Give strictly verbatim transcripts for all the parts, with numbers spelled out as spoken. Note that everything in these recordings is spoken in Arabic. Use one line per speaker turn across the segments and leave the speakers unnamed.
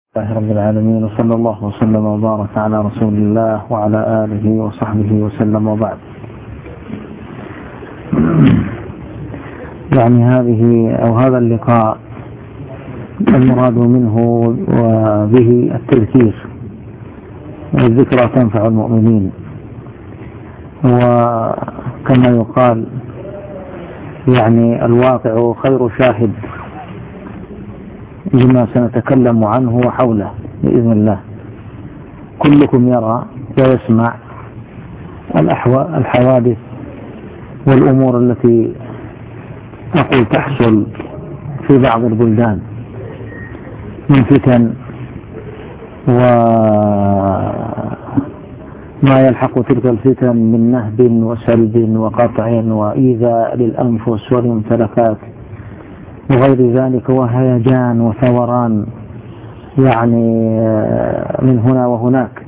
الله رب العالمين، وصلى الله وسلم وبارك على رسول الله وعلى آله وصحبه وسلم، وبعد. يعني هذه أو هذا اللقاء المراد منه وبه التذكير، والذكرى تنفع المؤمنين، وكما يقال يعني الواقع خير شاهد لما سنتكلم عنه وحوله بإذن الله. كلكم يرى ويسمع الحوادث والأمور التي أقول تحصل في بعض البلدان من فتن وما يلحق تلك الفتن من نهب وسلب وقطع وإيذاء للأنفس والممتلكات وغير ذلك، وهيجان وثوران يعني من هنا وهناك.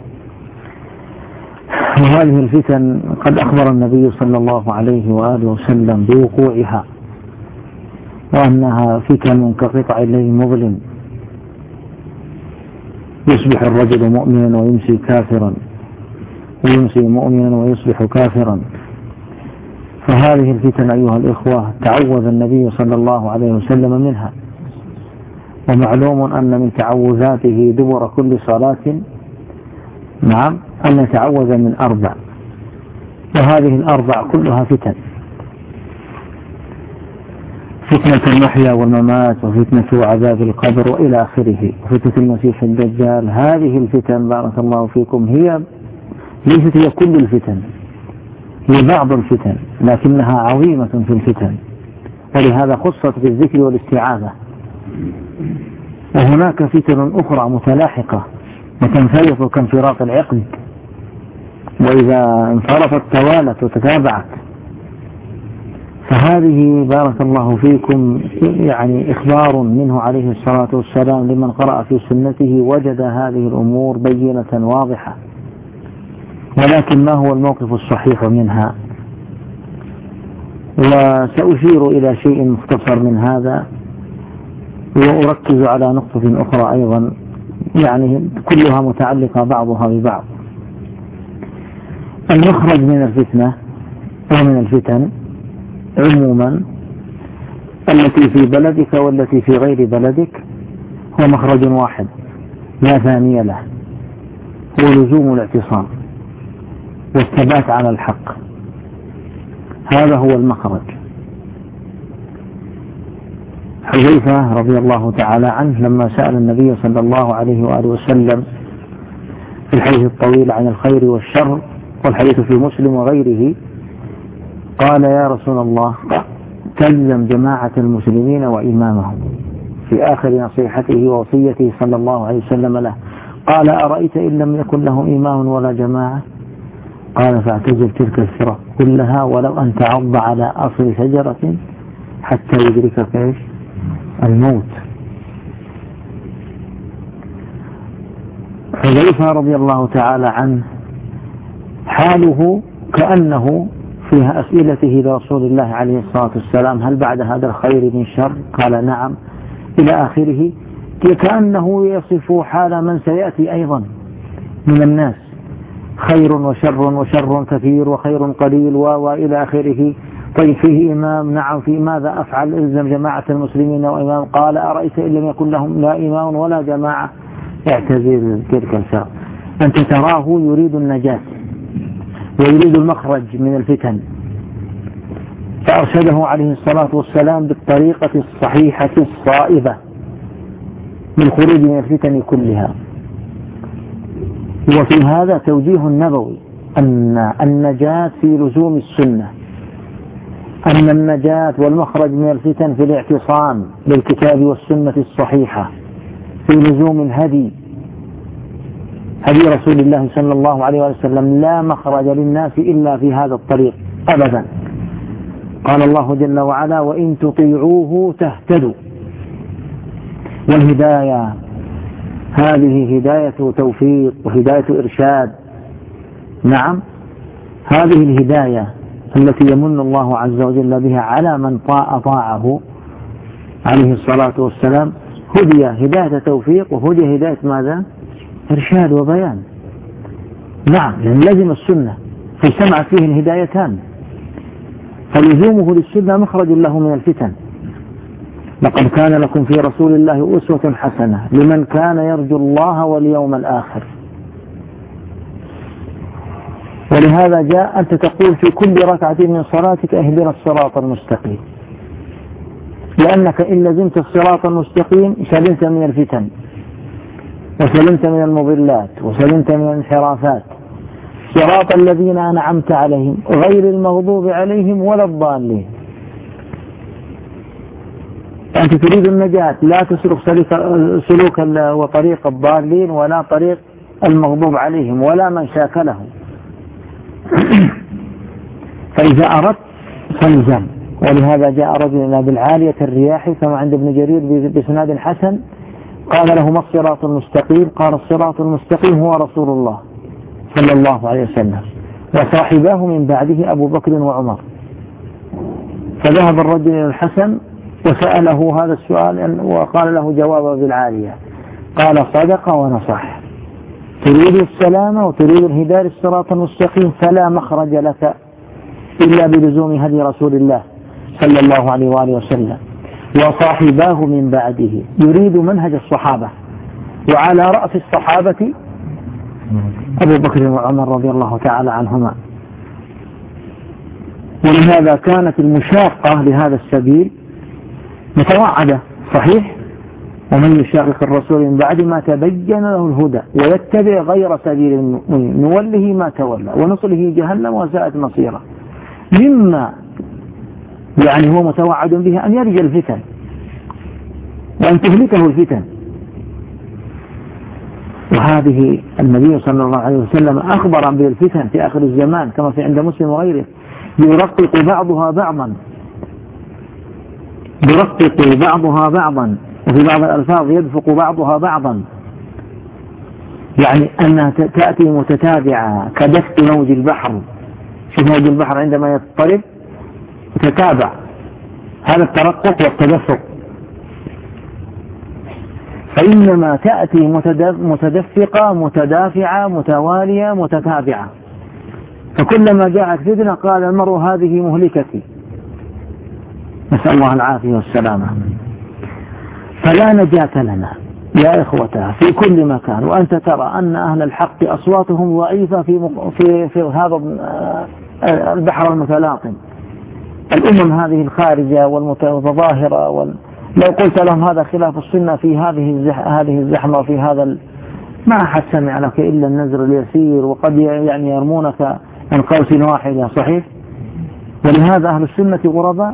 وهذه الفتن قد أخبر النبي صلى الله عليه وآله وسلم بوقوعها، وأنها فتن كقطع الليل مظلم، يصبح الرجل مؤمنا ويمسي كافرا، ويمسي مؤمنا ويصبح كافرا. فهذه الفتن أيها الإخوة تعوذ النبي صلى الله عليه وسلم منها، ومعلوم أن من تعوذاته دبر كل صلاة نعم أن يتعوذ من أربع، وهذه الأربع كلها فتن: فتنة المحيا والممات، وفتنة عذاب القبر، وإلى آخره، وفتنة المسيح الدجال. هذه الفتن بارك الله فيكم هي ليست هي كل الفتن، هي بعض الفتن، لكنها عظيمة في الفتن، ولهذا خصت بالذكر والاستعاذة. وهناك فتن أخرى متلاحقة وتنفرط كانفراط العقد، وإذا انفرطت توالت وتتابعت. فهذه بارك الله فيكم يعني إخبار منه عليه الصلاة والسلام لمن قرأ في سنته وجد هذه الأمور بينة واضحة. ولكن ما هو الموقف الصحيح منها؟ وسأشير إلى شيء مختصر من هذا، وأركز على نقطة أخرى أيضا، يعني كلها متعلقة بعضها ببعض. المخرج من الفتنة ومن الفتن عموما التي في بلدك والتي في غير بلدك هو مخرج واحد لا ثاني له، هو لزوم الاعتصام والثبات على الحق. هذا هو المخرج. حذيفة رضي الله تعالى عنه لما سأل النبي صلى الله عليه وآله وسلم في الحديث الطويل عن الخير والشر، والحديث في مسلم وغيره، قال: يا رسول الله، تلزم جماعة المسلمين وإمامهم، في آخر نصيحته ووصيته صلى الله عليه وسلم له. قال: أرأيت إن لم يكن لهم إمام ولا جماعة؟ قال: فاعتزل تلك الفرق كلها ولو أن تعض على أصل شجرة حتى يدركك إيش؟ الموت. حذيفة رضي الله تعالى عنه حاله كأنه فيها أسئلته لرسول الله عليه الصلاة والسلام: هل بعد هذا الخير من شر؟ قال: نعم، إلى آخره، كأنه يصف حال من سيأتي أيضا من الناس: خير وشر، وشر كثير وخير قليل، وإلى آخره. طيب فيه إمام؟ نعم. في ماذا أفعل؟ إلزم جماعة المسلمين وإمام. قال: أرأيت إن لم يكن لهم لا إمام ولا جماعة؟ اعتزل تلك الفرق. أنت تراه يريد النجاة ويريد المخرج من الفتن، فأرشده عليه الصلاة والسلام بالطريقة الصحيحة الصائبة للخروج من الفتن كلها. وفي هذا توجيه نبوي أن النجاة في لزوم السنة، أن النجاة والمخرج من الفتن في الاعتصام بالكتاب والسنة الصحيحة، في لزوم الهدي، هدي رسول الله صلى الله عليه وسلم. لا مخرج للناس إلا في هذا الطريق أبدا. قال الله جل وعلا: وإن تطيعوه تهتدوا. والهداية هذه هداية توفيق وهداية إرشاد. نعم، هذه الهداية التي يمن الله عز وجل بها على من طاع طاعه عليه الصلاة والسلام هدي هداية توفيق وهدي هداية ماذا؟ إرشاد وبيان. نعم، لأن لزم السنة فاجتمعت فيه الهدايتان، فلزومه للسنة مخرج له من الفتن. لقد كان لكم في رسول الله أسوة حسنة لمن كان يرجو الله واليوم الآخر. ولهذا جاء أنت تقول في كل ركعة من صلاتك اهدنا الصراط المستقيم، لأنك إن لزمت الصراط المستقيم سلمت من الفتن وسلمت من المضلات وسلمت من الانحرافات. صراط الذين أنعمت عليهم غير المغضوب عليهم ولا الضالين. أنت تريد النجاة، لا تسلك سلوك وطريق الضالين ولا طريق المغضوب عليهم ولا من شاكلهم. فإذا أردت فالزم. ولهذا جاء رجل بالعالية الرياح كما عند ابن جرير بسناد حسن، قال له ما الصراط المستقيم؟ قال الصراط المستقيم هو رسول الله صلى الله عليه وسلم وصاحباه من بعده أبو بكر وعمر. فذهب الرجل إلى الحسن وسأله هذا السؤال وقال له جوابه بالعالية، قال صدق ونصح، تريد السلامة وتريد الهداية للصراط المستقيم فلا مخرج لك إلا بلزوم هدي رسول الله صلى الله عليه وآله وسلم وصاحباه من بعده، يريد منهج الصحابة، وعلى رأس الصحابة أبو بكر وعمر رضي الله تعالى عنهما. ولهذا كانت المشاقة لهذا السبيل متوعدة، صحيح؟ ومن يشاقق الرسول من بعد ما تبين له الهدى ويتبع غير سبيل المؤمنين نوله ما تولى ونصله جهنم وساءت مصيره. مما يعني هو متوعد به أن يرجى الفتن وأن تهلكه الفتن. وهذه النبي صلى الله عليه وسلم أخبر بالفتن في آخر الزمان كما في عند مسلم وغيره، يرقق بعضها بعضا يرقق بعضها بعضا وفي بعض الألفاظ يدفق بعضها بعضا، يعني أنها تأتي متتابعة كدفق موج البحر. شوف موج البحر عندما يضطرب تتابع، هذا الترقق والتدفق. فإنما تأتي متدفقة متدافعة متوالية متتابعة. فكلما جاءت فتنة قال المرء هذه مهلكتي، نسأل الله العافية والسلامة. فلا نجاة لنا يا إخوتها في كل مكان. وأنت ترى أن أهل الحق أصواتهم ضعيفة في, في, في هذا البحر المتلاطم. الأمم هذه الخارجة والمتظاهرة وال... لو قلت لهم هذا خلاف السنة في هذه الزح... هذه الزحمة وفي هذا ال... ما أحد سمع لك إلا النزر اليسير، وقد يعني يرمونك عن قوس واحدة، صحيح؟ ولهذا أهل السنة غرباء.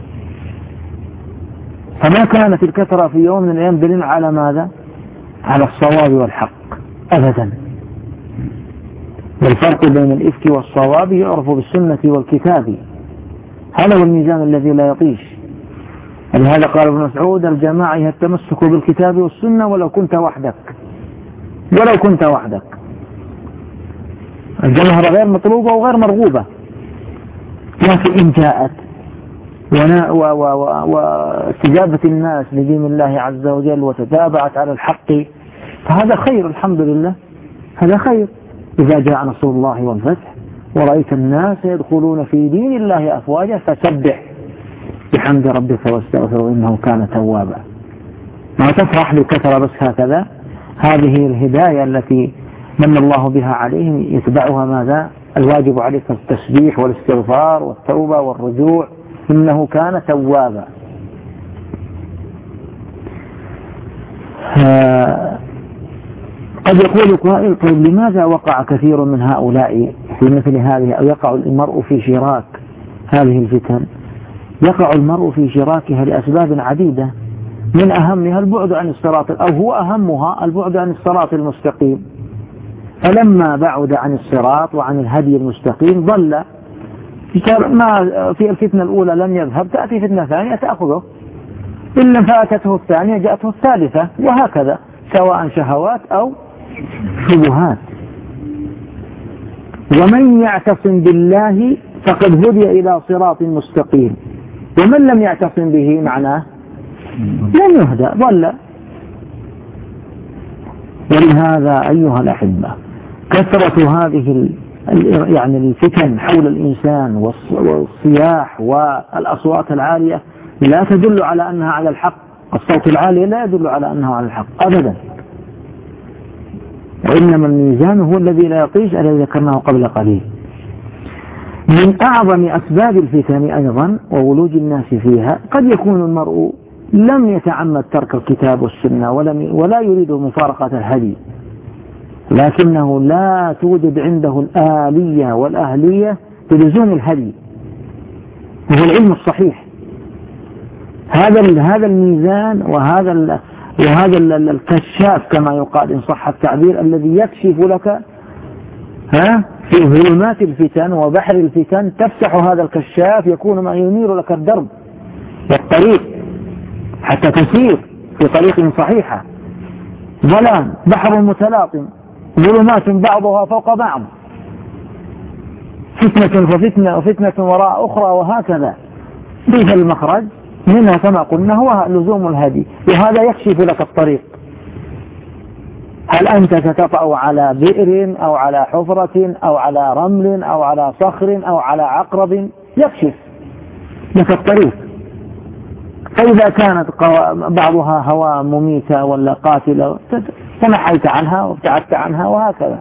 فما كانت الكثرة في يوم من الأيام دليل على ماذا؟ على الصواب والحق أبدا. والفرق بين الإفك والصواب يعرف بالسنة والكتاب، هذا هو الميزان الذي لا يطيش. لهذا قال ابن مسعود الجماعة هي التمسك بالكتاب والسنة ولو كنت وحدك، ولو كنت وحدك. الجماعة غير مطلوبة وغير مرغوبة، لكن إن جاءت واستجابة الناس لدين الله عز وجل وتتابعت على الحق فهذا خير، الحمد لله، هذا خير. إذا جاء نصر الله والفتح ورأيت الناس يدخلون في دين الله أفواجا فسبح بحمد ربك واستغفره إنه كان توابا. ما تفرح بكثرة بس هكذا. هذه الهداية التي من الله بها عليهم يتبعها ماذا؟ الواجب عليك التسبيح والاستغفار والتوبة والرجوع، إنه كان توابا. قد يقول قائل طيب لماذا وقع كثير من هؤلاء في مثل هذه، أو يقع المرء في شراك هذه الفتن؟ يقع المرء في شراكها لأسباب عديدة، من أهمها البعد عن الصراط، أو هو أهمها البعد عن الصراط المستقيم. فلما بعد عن الصراط وعن الهدي المستقيم ضل. ما في الفتنة الأولى لم يذهب، تأتي فتنة ثانية تأخذه، إن لم فاتته الثانية جاءته الثالثة، وهكذا سواء شهوات أو شبهات. ومن يعتصم بالله فقد هدي إلى صراط مستقيم، ومن لم يعتصم به معناه لم يهدى، ضل. ولهذا أيها الأحبة كثرة هذه يعني الفتن حول الإنسان والصياح والأصوات العالية لا تدل على أنها على الحق. الصوت العالي لا يدل على أنه على الحق أبدا، وإنما الميزان هو الذي لا يطيش الذي ذكرناه قبل قليل. من أعظم أسباب الفتن أيضا وولوج الناس فيها قد يكون المرء لم يتعمد ترك الكتاب والسنة ولم ولا يريد مفارقة الهدي، لكنه لا توجد عنده الآلية والأهلية بلزوم الهدي وهو العلم الصحيح. هذا هذا الميزان وهذا وهذا الكشاف كما يقال إن صح التعبير الذي يكشف لك ها في ظلمات الفتن وبحر الفتن، تفتح هذا الكشاف يكون ما ينير لك الدرب والطريق حتى تسير في طريق صحيحة. ظلام بحر متلاطم ظلمات بعضها فوق بعض، فتنة وفتنة وفتنة وراء أخرى وهكذا. بيت المخرج منها كما قلنا هو لزوم الهدي، وهذا يكشف لك الطريق. هل أنت ستطأ على بئر أو على حفرة أو على رمل أو على صخر أو على عقرب؟ يكشف لك الطريق. فإذا كانت بعضها هواء مميتة ولا قاتلة تنحيت عنها وابتعدت عنها وهكذا.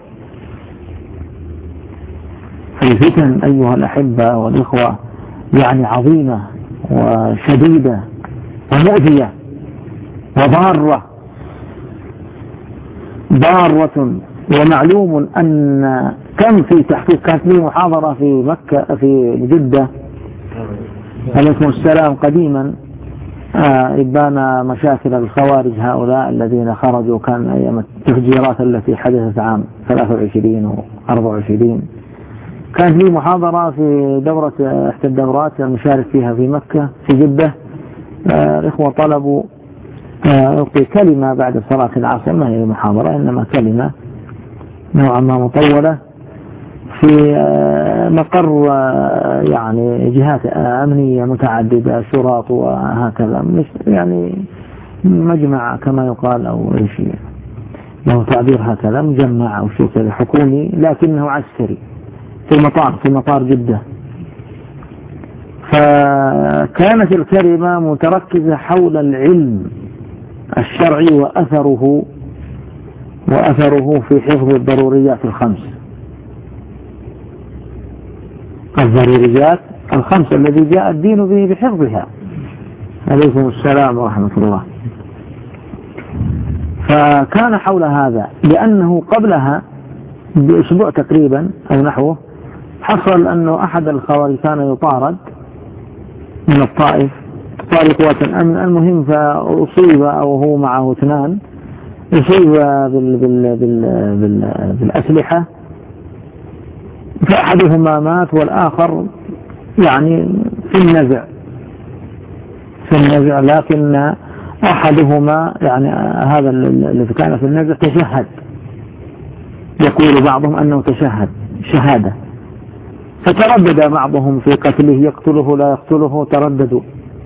الفتن أيها الأحبة والإخوة يعني عظيمة وشديدة ومؤذية وضارة ضارة. ومعلوم أن كم في تحقيق كانت لي محاضرة في مكة في جدة عليكم السلام قديما آه إبان مشاكل الخوارج هؤلاء الذين خرجوا كان أيام التفجيرات التي حدثت عام ثلاثة وعشرين وأربعة وعشرين. كانت لي محاضرة في دورة إحدى الدورات المشارك فيها في مكة في جدة. آه الإخوة طلبوا ألقي آه كلمة بعد صلاة العصر، ما هي محاضرة إنما كلمة نوعا ما مطولة في آه مقر آه يعني جهات أمنية متعددة شرط وهكذا، مش يعني مجمع كما يقال أو أي شيء له تعبير هكذا، مجمع أو شيء كذا حكومي لكنه عسكري في المطار في مطار جدة. فكانت الكلمة متركزة حول العلم الشرعي وأثره وأثره في حفظ الضروريات الخمس الضروريات الخمس الذي جاء الدين به بحفظها. عليكم السلام ورحمة الله. فكان حول هذا لأنه قبلها بأسبوع تقريبا أو نحوه حصل أنه أحد الخوارج كان يطارد من الطائف طارد قوات الأمن، المهم فأصيب أو هو معه اثنان أصيب بال بال بال بال بالأسلحة، فأحدهما مات والآخر يعني في النزع في النزع لكن أحدهما يعني هذا الذي كان في النزع تشهد، يقول بعضهم أنه تشهد شهادة، فتردد بعضهم في قتله يقتله لا يقتله، ترددوا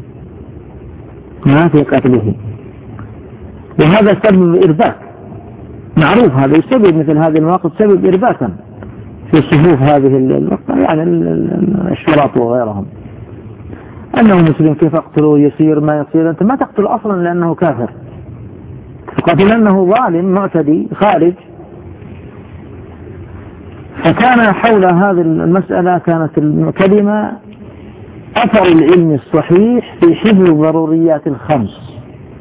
ما في قتله، وهذا سبب إرباك معروف. هذا يسبب مثل هذه المواقف سبب إرباكا في صفوف هذه يعني الشرط وغيرهم، أنه مسلم كيف أقتله يصير ما يصير، أنت ما تقتل أصلا لأنه كافر، تقتل لأنه ظالم معتدي خارج. فكان حول هذه المسألة كانت الكلمة أثر العلم الصحيح في حفظ الضروريات الخمس،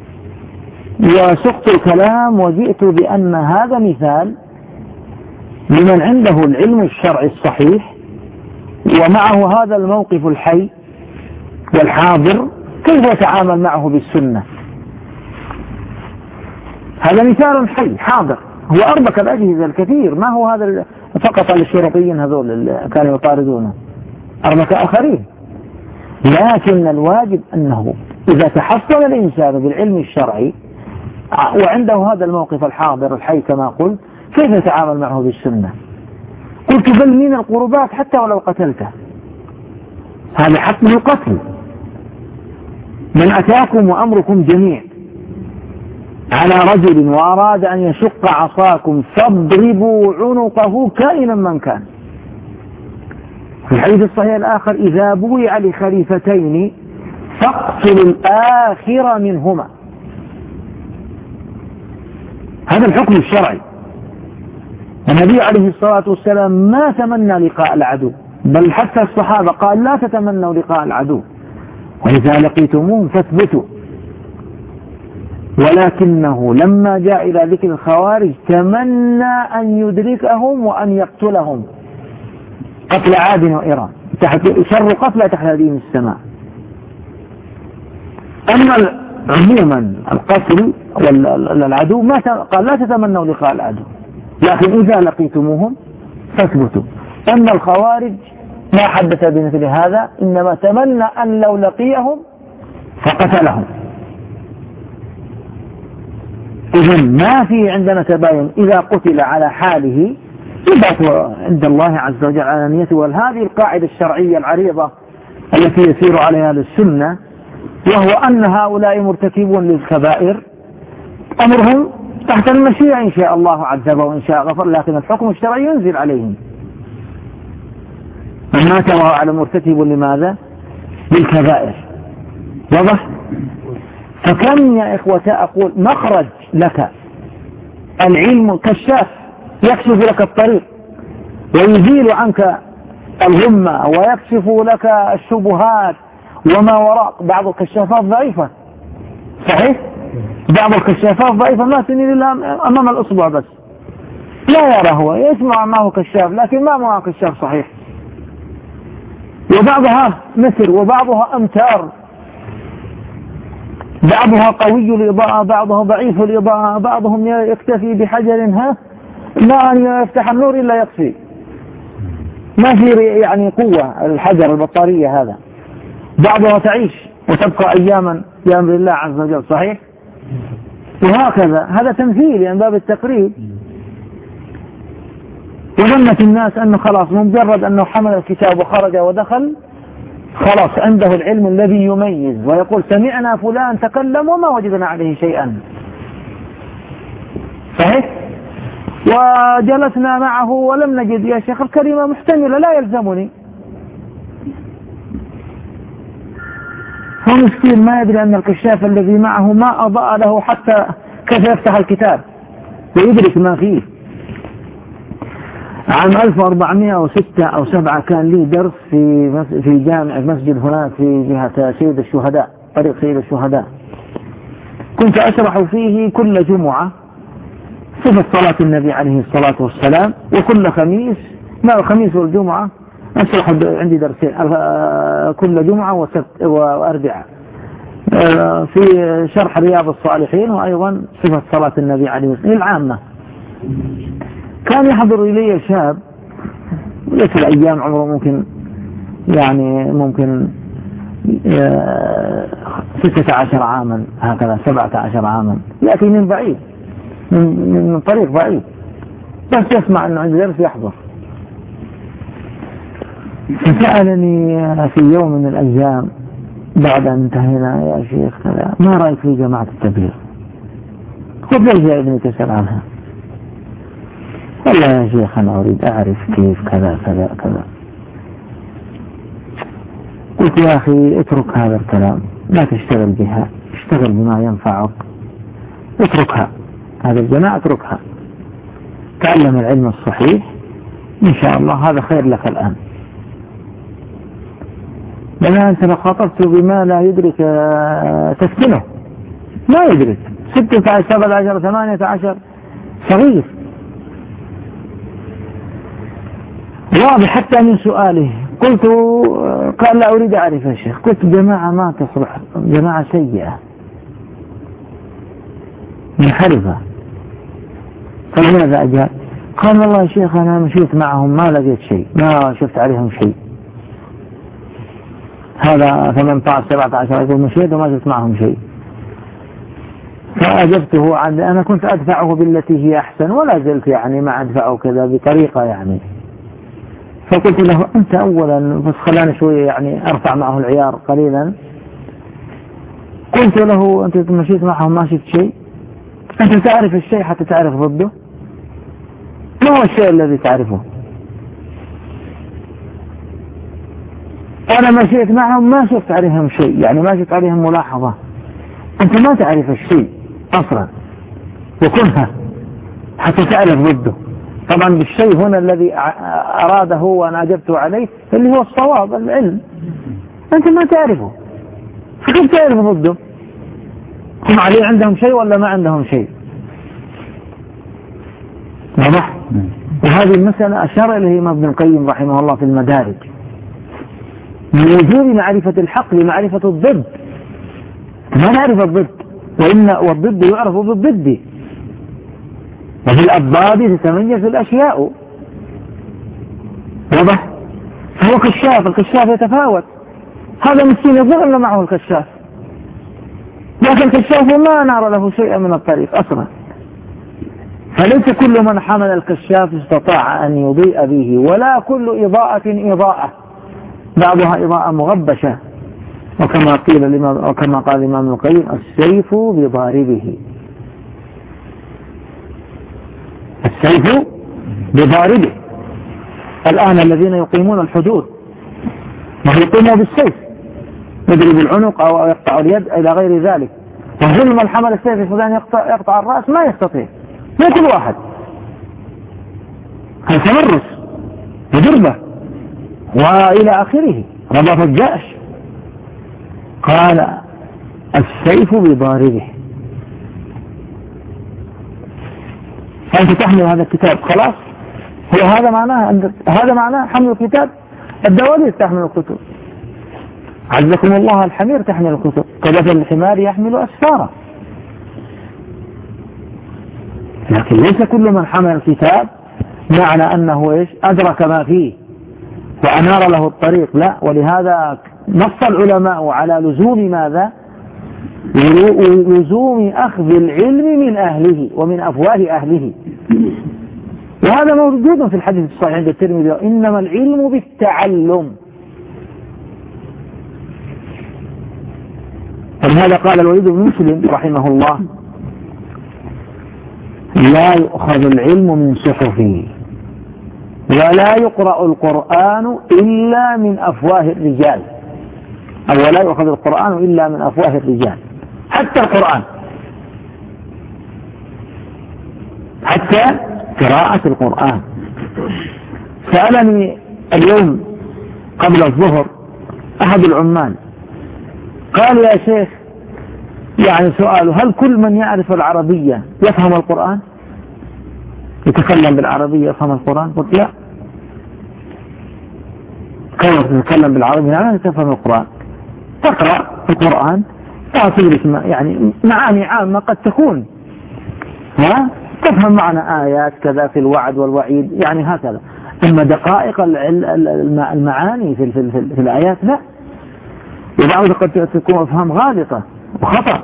وسقت الكلام وجئت بأن هذا مثال لمن عنده العلم الشرعي الصحيح ومعه هذا الموقف الحي والحاضر كيف يتعامل معه بالسنة. هذا مثال حي حاضر، هو أربك الأجهزة الكثير، ما هو هذا فقط للشرطيين هذول اللي كانوا يطاردونه، أربك آخرين. لكن الواجب أنه إذا تحصل الإنسان بالعلم الشرعي وعنده هذا الموقف الحاضر الحي كما قلت كيف يتعامل معه بالسنة. قلت بل من القربات حتى ولو قتلته، هذا حق من القتل، من أتاكم وأمركم جميع، على رجل وأراد أن يشق عصاكم فاضربوا عنقه كائنا من كان. في الحديث الصحيح الآخر إذا بويع لخليفتين فاقتلوا الآخر منهما. هذا الحكم الشرعي. النبي عليه الصلاة والسلام ما تمنى لقاء العدو، بل حتى الصحابة قال لا تتمنوا لقاء العدو، وإذا لقيتموهم فاثبتوا. ولكنه لما جاء إلى ذكر الخوارج تمنى أن يدركهم وأن يقتلهم قتل عاد وإيران، شر قتل تحت دين السماء. أما عموما القتل والعدو ما قال لا تتمنوا لقاء العدو، لكن إذا لقيتموهم فاثبتوا. أما الخوارج ما حدث بمثل هذا، إنما تمنى أن لو لقيهم فقتلهم. إذن ما في عندنا تباين، إذا قتل على حاله يبعث عند الله عز وجل على نيته. وهذه القاعدة الشرعية العريضة التي يسير عليها للسنة، وهو أن هؤلاء مرتكبون للكبائر أمرهم تحت المشيئة، إن شاء الله عذبه وإن شاء غفر، لكن الحكم الشرعي ينزل عليهم. من مات وهو على مرتكب لماذا؟ للكبائر. واضح؟ فكم يا إخوة أقول مخرج لك العلم كشاف يكشف لك الطريق ويزيل عنك الغمة ويكشف لك الشبهات وما وراء. بعض الكشافات ضعيفة، صحيح؟ بعض الكشافات ضعيفة ما تنير إلا أمام الأصبع بس، لا يرى، هو يسمع ما هو كشاف لكن ما هو كشاف صحيح. وبعضها مثل وبعضها أمتار، بعضها قوي الإضاءة بعضها ضعيف الإضاءة، بعضهم يكتفي بحجر ها لا أن يفتح النور إلا يكفي، ما في يعني قوة الحجر البطارية هذا. بعضها تعيش وتبقى أياما بأمر الله عز وجل، صحيح؟ وهكذا هذا تمثيل يعني باب التقريب. وظنت الناس أنه خلاص مجرد أنه حمل الكتاب وخرج ودخل خلاص عنده العلم الذي يميز ويقول سمعنا فلان تكلم وما وجدنا عليه شيئا، صحيح؟ وجلسنا معه ولم نجد يا شيخ الكلمة محتملة لا يلزمني. هو مسكين ما يدري أن الكشاف الذي معه ما أضاء له حتى كيف يفتح الكتاب ويدرك ما فيه. عام ألف وأربعمائة وستة أو سبعة كان لي درس في في جامع مسجد هناك في جهة سيد الشهداء، طريق سيد الشهداء. كنت أشرح فيه كل جمعة صفة صلاة النبي عليه الصلاة والسلام، وكل خميس ما الخميس والجمعة أشرح عندي درسين كل جمعة وسبت وأربعاء في شرح رياض الصالحين، وأيضا صفة صلاة النبي عليه الصلاة والسلام العامة. كان يحضر إلي شاب ليس الأيام عمره ممكن يعني ممكن ستة عشر عاما هكذا سبعة عشر عاما، يأتي من بعيد من, من طريق بعيد، بس يسمع أنه عند درس يحضر. فسألني في يوم من الأيام بعد أن انتهينا يا شيخ ما رأيك في جماعة التبليغ؟ قلت لي يا ابني تسأل عنها. والله يا شيخ أنا أريد أعرف كيف كذا كذا كذا. قلت يا أخي اترك هذا الكلام، لا تشتغل بها، اشتغل بما ينفعك، اتركها هذا الجماعة اتركها، تعلم العلم الصحيح إن شاء الله هذا خير لك الآن. لأن أنت لو خاطبت بما لا يدرك تسكنه ما يدرك، ستة عشر سبعة عشر ثمانية عشر صغير. واضح حتى من سؤاله. قلت قال لا أريد أعرف يا شيخ. قلت جماعة ما تصلح، جماعة سيئة منحرفة. فلماذا أجاب؟ قال والله يا شيخ أنا مشيت معهم ما لقيت شيء، ما شفت عليهم شيء. هذا ثمانية عشر سبعة عشر يقول مشيت وما شفت معهم شيء. فأجبته عن أنا كنت أدفعه بالتي هي أحسن ولا زلت يعني ما أدفعه كذا بطريقة يعني. فقلت له أنت أولا بس خلاني شوية يعني أرفع معه العيار قليلا. قلت له أنت مشيت معهم ما شفت شيء؟ أنت تعرف الشيء حتى تعرف ضده. ما هو الشيء الذي تعرفه؟ أنا مشيت معهم ما شفت عليهم شيء، يعني ما شفت عليهم ملاحظة. أنت ما تعرف الشيء أصلا وكنها حتى تعرف ضده. طبعا بالشيء هنا الذي أراده وأنا أجبت عليه اللي هو الصواب، العلم. أنت ما تعرفه، فكيف تعرف ضده؟ هم عليه عندهم شيء ولا ما عندهم شيء؟ واضح؟ وهذه المسألة أشار إليه ابن القيم رحمه الله في المدارج، من وجوب معرفة الحق لمعرفة الضد. ما نعرف الضد، وإن والضد يعرف بالضد، وفي الأضداد تتميز الأشياء. واضح؟ هو كشاف، الكشاف يتفاوت. هذا مسكين يظن أن معه الكشاف، لكن الكشاف ما نرى له شيئا من الطريق أصلا. فليس كل من حمل الكشاف استطاع أن يضيء به، ولا كل إضاءة إضاءة، بعضها إضاءة مغبشة. وكما قيل وكما قال الإمام ابن القيم: السيف بضاربه. السيف بضاربه. الآن الذين يقيمون الحدود ما يقيموا بالسيف، يضرب العنق أو يقطع اليد إلى غير ذلك. وكل من حمل السيف فلان يقطع, يقطع الرأس ما يستطيع، مو كل واحد. هذا تمرس وضربة وإلى آخره، رباط الجأش. قال: السيف بضاربه. أنت تحمل هذا الكتاب خلاص، هو هذا معناه، هذا معناه حمل الكتاب. الدواليب تحمل الكتب، عزكم الله الحمير تحمل الكتب، كذلك الحمار يحمل أسفاره. لكن ليس كل من حمل الكتاب معنى أنه إيش أدرك ما فيه وأنار له الطريق، لا. ولهذا نص العلماء على لزوم ماذا؟ لزوم أخذ العلم من أهله ومن أفواه أهله. وهذا موجود في الحديث الصحيح عند الترمذي: إنما العلم بالتعلم. ولهذا قال الوليد بن مسلم رحمه الله: لا يؤخذ العلم من صحفه، ولا يقرأ القرآن إلا من أفواه الرجال. أو لا يؤخذ القرآن إلا من أفواه الرجال. حتى القرآن، حتى قراءة القرآن. سألني اليوم قبل الظهر أحد العمال، قال: يا شيخ، يعني سؤاله: هل كل من يعرف العربية يفهم القرآن؟ يتكلم بالعربية يفهم القرآن؟ قلت: لا. كيف تتكلم بالعربية لا تفهم القرآن؟ تقرأ القرآن تعطيك يعني معاني عامة قد تكون، ها؟ تفهم معنى آيات كذا في الوعد والوعيد، يعني هكذا. أما دقائق المعاني في, في, في, في الآيات لا. وبعضها قد تكون أفهام غالطة وخطأ.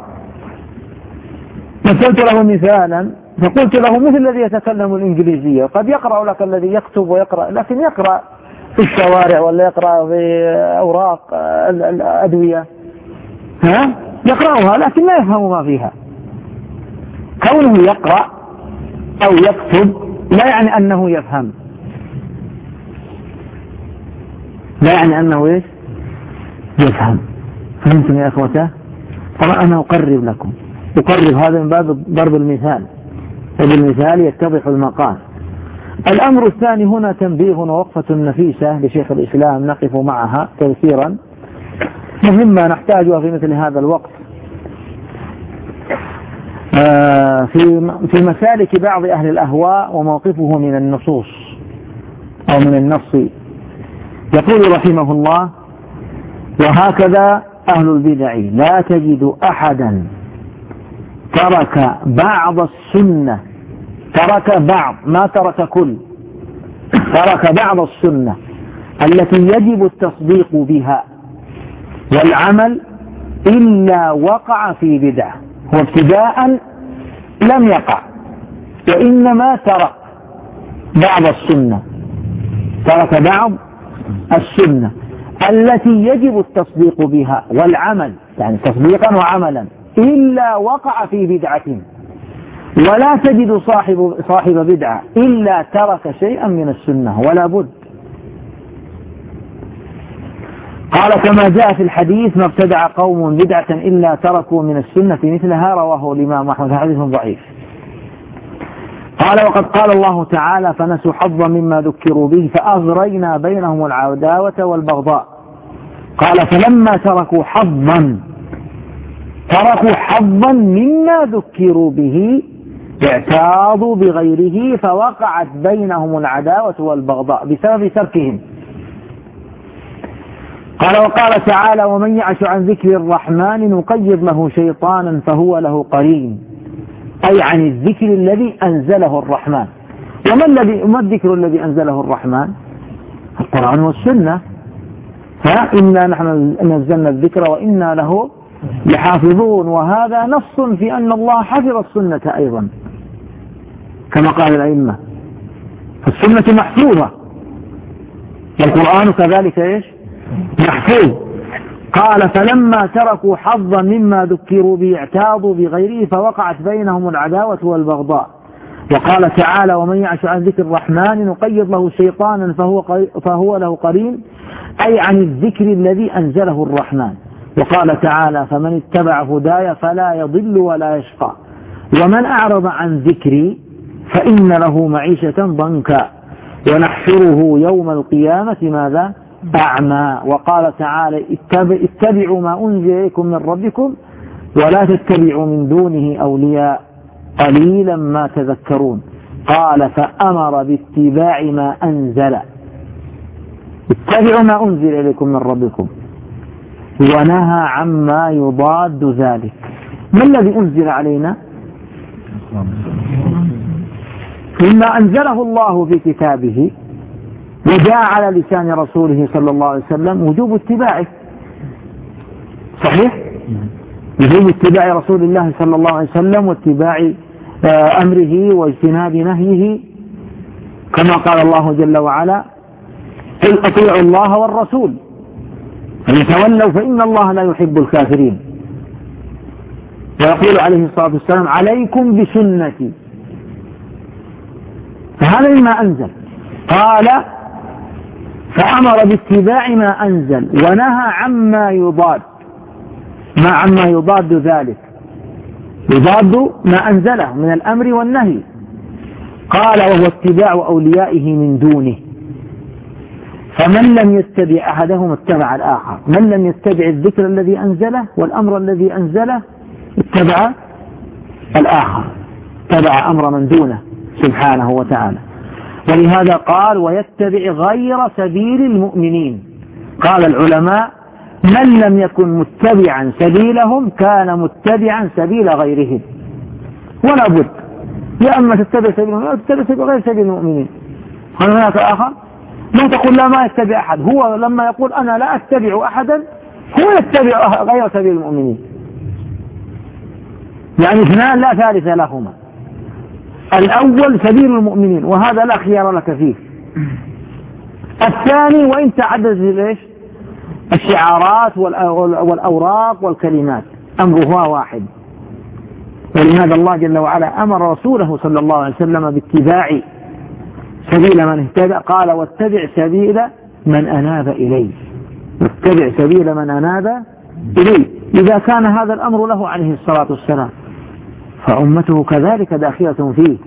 مثلت له مثالا فقلت له: مثل الذي يتكلم الإنجليزية، قد يقرأ لك الذي يكتب ويقرأ، لكن يقرأ في الشوارع ولا يقرأ في أوراق الأدوية، ها؟ يقرأها لكن لا يفهم ما فيها. كونه يقرأ أو يكتب لا يعني أنه يفهم، لا يعني أنه إيش يفهم. فهمتم يا أخوته؟ طبعا أنا أقرب لكم، أقرب هذا من باب ضرب المثال، وبالمثال يتضح المقام. الأمر الثاني هنا تنبيه ووقفة نفيسة لشيخ الإسلام نقف معها تذكيرا مهمة نحتاجها في مثل هذا الوقت. في في مسالك بعض أهل الأهواء وموقفه من النصوص أو من النص. يقول رحمه الله: وهكذا أهل البدع لا تجد أحدا ترك بعض السنة، ترك بعض ما ترك كل، ترك بعض السنة التي يجب التصديق بها والعمل إلا وقع في بدعة. هو ابتداء لم يقع، وإنما ترك بعض السنة، ترك بعض السنة التي يجب التصديق بها والعمل، يعني تصديقا وعملا، إلا وقع في بدعة. ولا تجد صاحب, صاحب بدعة إلا ترك شيئا من السنة ولا بد. قال كما جاء في الحديث ما ابتدع قوم بدعة إلا تركوا من السنة مثلها، رواه الإمام أحمد، حديث ضعيف. قال وقد قال الله تعالى فنسوا حظا مما ذكروا به فأغرينا بينهم العداوة والبغضاء. قال فلما تركوا حظا تركوا حظا مما ذكروا به اعتاضوا بغيره فوقعت بينهم العداوة والبغضاء بسبب تركهم. قال وقال تعالى ومن يعش عن ذكر الرحمن نقيض له شيطانا فهو له قرين، أي عن الذكر الذي أنزله الرحمن. وما الذي ما الذكر الذي أنزله الرحمن؟ القرآن والسنة. فإنا نحن نزلنا الذكر وإنا له لحافظون، وهذا نص في أن الله حفظ السنة أيضا كما قال الأئمة، فالسنة محفوظة والقرآن كذلك إيش محفوظ. قال فلما تركوا حظا مما ذكروا به اعتاضوا بغيره فوقعت بينهم العداوة والبغضاء. وقال تعالى ومن يعش عن ذكر الرحمن نقيض له شيطانا فهو, فهو له قرين، أي عن الذكر الذي أنزله الرحمن. وقال تعالى فمن اتبع هداي فلا يضل ولا يشقى ومن أعرض عن ذكري فإن له معيشة ضنكا ونحشره يوم القيامة ماذا أعمى. وقال تعالى اتبعوا ما أنزل إليكم من ربكم ولا تتبعوا من دونه أولياء قليلا ما تذكرون. قال فأمر باتباع ما أنزل، اتبعوا ما أنزل إليكم من ربكم، ونهى عما يضاد ذلك. ما الذي أنزل علينا؟ مما أنزله الله في كتابه وجاء على لسان رسوله صلى الله عليه وسلم وجوب اتباعه. صحيح؟ وجوب اتباع رسول الله صلى الله عليه وسلم واتباع أمره واجتناب نهيه، كما قال الله جل وعلا قل أطيعوا الله والرسول فإن تولوا فإن الله لا يحب الكافرين. ويقول عليه الصلاة والسلام عليكم بسنتي، فهذا مما أنزل. قال فأمر باتباع ما أنزل ونهى عما يضاد، ما عما يضاد ذلك، يضاد ما أنزله من الأمر والنهي. قال وهو اتباع أوليائه من دونه، فمن لم يتبع أحدهم اتبع الآخر. من لم يتبع الذكر الذي أنزله والأمر الذي أنزله اتبع الآخر، اتبع أمر من دونه سبحانه وتعالى. ولهذا قال ويتبع غير سبيل المؤمنين. قال العلماء من لم يكن متبعا سبيلهم كان متبعا سبيل غيرهم، ولا بد يا أما تتبع سبيلهم أو تتبع سبيل غير سبيل المؤمنين. هل هناك آخر؟ لا تقول لا ما يتبع أحد، هو لما يقول أنا لا أتبع أحدا هو يتبع غير سبيل المؤمنين، يعني اثنان لا ثالث لهما. الأول سبيل المؤمنين وهذا لا خيار لك فيه. الثاني وإن تعددت ليش الشعارات والأوراق والكلمات أمرها واحد. ولهذا الله جل وعلا أمر رسوله صلى الله عليه وسلم باتباع سبيل من اهتدى. قال واتبع سبيل من أناب إليه، واتبع سبيل من أناب إليه. إذا كان هذا الأمر له عليه الصلاة والسلام فأمته كذلك داخلة فيه.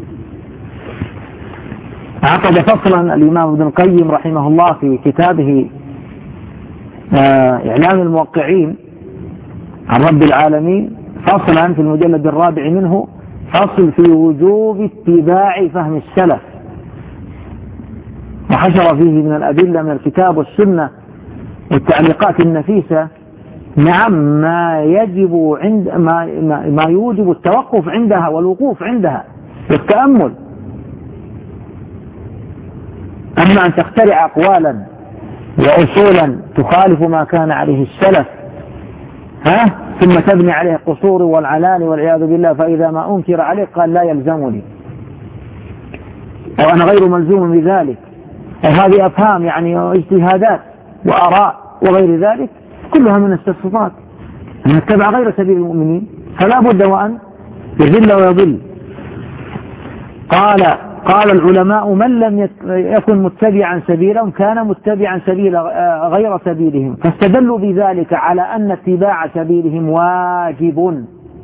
عقد فصلا الإمام ابن القيم رحمه الله في كتابه إعلام الموقعين عن رب العالمين فصلا في المجلد الرابع منه، فصل في وجوب اتباع فهم السلف، وحشر فيه من الأدلة من الكتاب والسنة والتعليقات النفيسة نعم ما يجب عند ما, ما يوجب التوقف عندها والوقوف عندها والتأمل. أما أن تخترع أقوالا وأصولا تخالف ما كان عليه السلف ها ثم تبني عليه قصور والعلال والعياذ بالله، فإذا ما أنكر عليه قال لا يلزمني أو أنا غير ملزوم بذلك، أو هذه أفهام يعني اجتهادات وآراء وغير ذلك كلها من التصفيات أن نتبع غير سبيل المؤمنين، فلا بد وأن يذل ويضل. قال قال العلماء من لم يكن متبعا سبيلهم كان متبعا سبيل غير سبيلهم، فاستدلوا بذلك على أن اتباع سبيلهم واجب،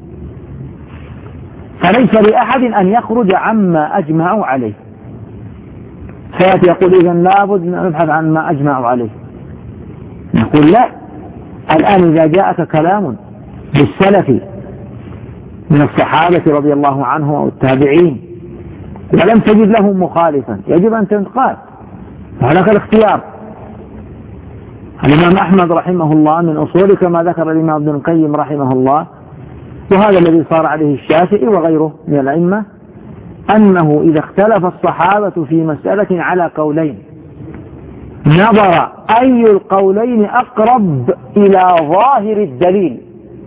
فليس لأحد أن يخرج عما أجمعوا عليه. فيأتي يقول إذن لابد نبحث عن ما أجمعوا عليه، نقول لا. الآن إذا جاءك كلام بالسلف من الصحابة رضي الله عنهم أو التابعين ولم تجد لهم مخالفا يجب أن تنقاد، فهناك الاختيار. الإمام أحمد رحمه الله من أصول كما ذكر الإمام ابن القيم رحمه الله، وهذا الذي صار عليه الشافعي وغيره من الأئمة، أنه إذا اختلف الصحابة في مسألة على قولين نظر أي القولين أقرب إلى ظاهر الدليل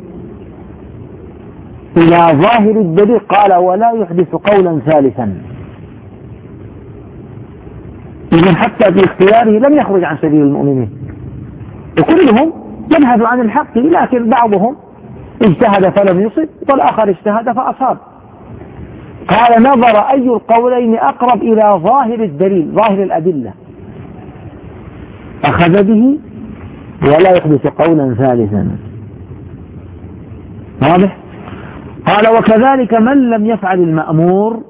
إلى ظاهر الدليل قال ولا يحدث قولا ثالثا. إذن حتى في اختياره لم يخرج عن سبيل المؤمنين، وكلهم ينهج عن الحق، لكن بعضهم اجتهد فلم يصب والآخر اجتهد فأصاب. قال نظر أي القولين أقرب إلى ظاهر الدليل ظاهر الأدلة أخذ به ولا يحدث قولا ثالثا. واضح؟ قال وكذلك من لم يفعل المأمور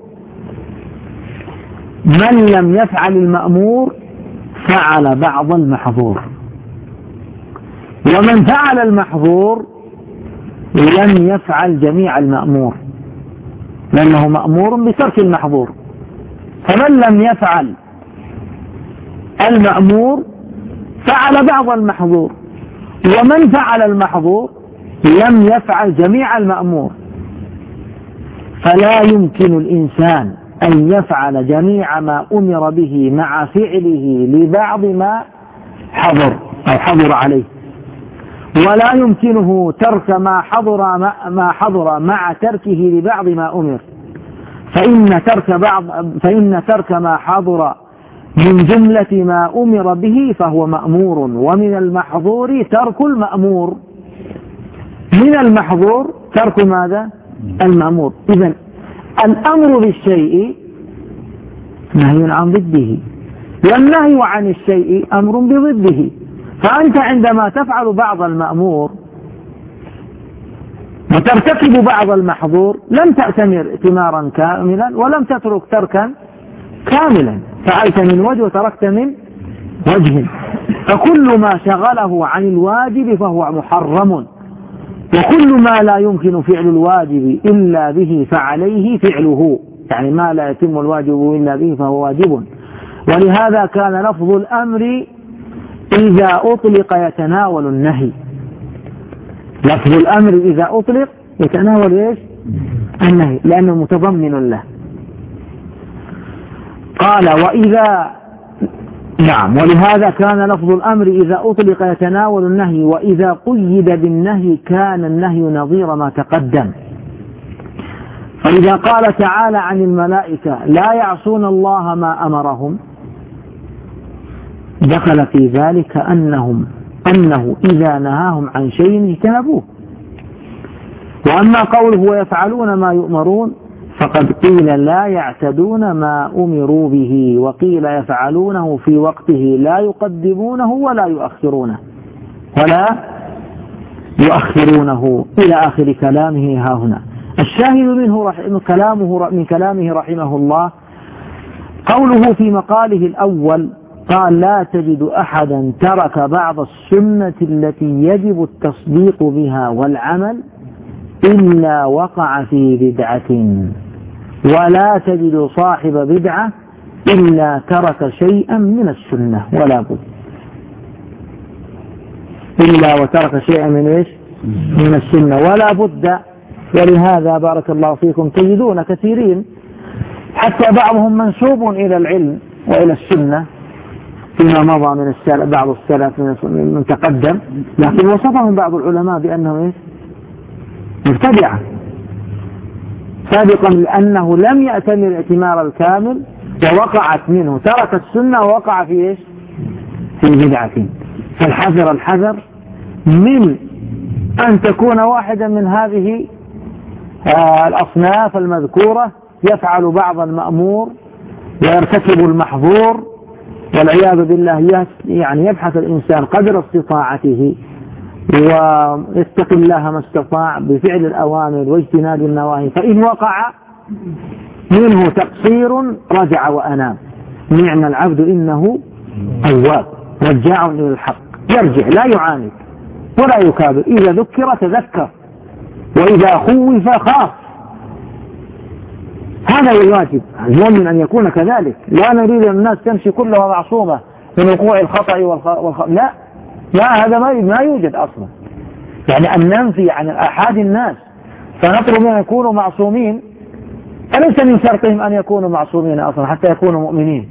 من لم يفعل المأمور فعل بعض المحظور، ومن فعل المحظور لم يفعل جميع المأمور، لأنه مأمور بترك المحظور. فمن لم يفعل المأمور فعل بعض المحظور، ومن فعل المحظور لم يفعل جميع المأمور. فلا يمكن الإنسان أن يفعل جميع ما أمر به مع فعله لبعض ما حضر أو حضر عليه، ولا يمكنه ترك ما حضر ما حضر مع تركه لبعض ما أمر. فإن ترك بعض فإن ترك ما حضر من جملة ما أمر به فهو مأمور، ومن المحظور ترك المأمور. من المحظور ترك ماذا؟ المأمور. إذن الأمر بالشيء نهي عن ضده، والنهي عن الشيء أمر بضده. فأنت عندما تفعل بعض المأمور وترتكب بعض المحظور لم تأتمر ائتمارا كاملا ولم تترك تركا كاملا، فعلت من وجه وتركت من وجه. فكل ما شغله عن الواجب فهو محرم، وكل ما لا يمكن فعل الواجب إلا به فعليه فعله، يعني ما لا يتم الواجب إلا به فهو واجب. ولهذا كان لفظ الأمر إذا أطلق يتناول النهي. لفظ الأمر إذا أطلق يتناول إيش؟ النهي، لأنه متضمن له. قال وإذا نعم ولهذا كان لفظ الأمر إذا أطلق يتناول النهي، وإذا قيد بالنهي كان النهي نظير ما تقدم. فإذا قال تعالى عن الملائكة لا يعصون الله ما أمرهم دخل في ذلك أنهم أنه إذا نهاهم عن شيء اجتنبوه. وأما قوله ويفعلون ما يؤمرون فقد قيل لا يعتدون ما أمروا به، وقيل يفعلونه في وقته لا يقدمونه ولا يؤخرونه ولا يؤخرونه إلى آخر كلامه ها هنا. الشاهد منه من كلامه من كلامه رحمه الله قوله في مقاله الأول قال لا تجد أحدا ترك بعض السنة التي يجب التصديق بها والعمل إلا وقع في بدعة، ولا تجد صاحب بدعة إلا ترك شيئا من السنة ولا بد إلا وترك شيئا من إيش؟ من السنة ولا بد. ولهذا بارك الله فيكم تجدون كثيرين حتى بعضهم منسوب إلى العلم وإلى السنة فيما مضى من السلف، بعض السلف من تقدم، لكن وصفهم بعض العلماء بأنهم إيش؟ مبتدعة سابقا، لأنه لم يأتمر الائتمار الكامل ووقعت منه، ترك السنة ووقع في إيش؟ في بدعة. فالحذر الحذر من أن تكون واحدا من هذه آه الأصناف المذكورة يفعل بعض المأمور ويرتكب المحظور والعياذ بالله، يعني يبحث الإنسان قدر استطاعته ويتقي الله ما استطاع بفعل الأوامر واجتناب النواهي، فإن وقع منه تقصير رجع وأناب، نعم العبد إنه أواب رجاع إلى الحق، يرجع لا يعاند ولا يكابر، إذا ذكر تذكر وإذا خوف خاف. هذا الواجب المؤمن أن يكون كذلك. لا نريد أن الناس تمشي كلها معصومة من وقوع الخطأ والخ... لا لا هذا ما ما يوجد أصلا، يعني أن ننفي عن أحد الناس فنطلب أن يكونوا معصومين، أليس من شرطهم أن يكونوا معصومين أصلا حتى يكونوا مؤمنين،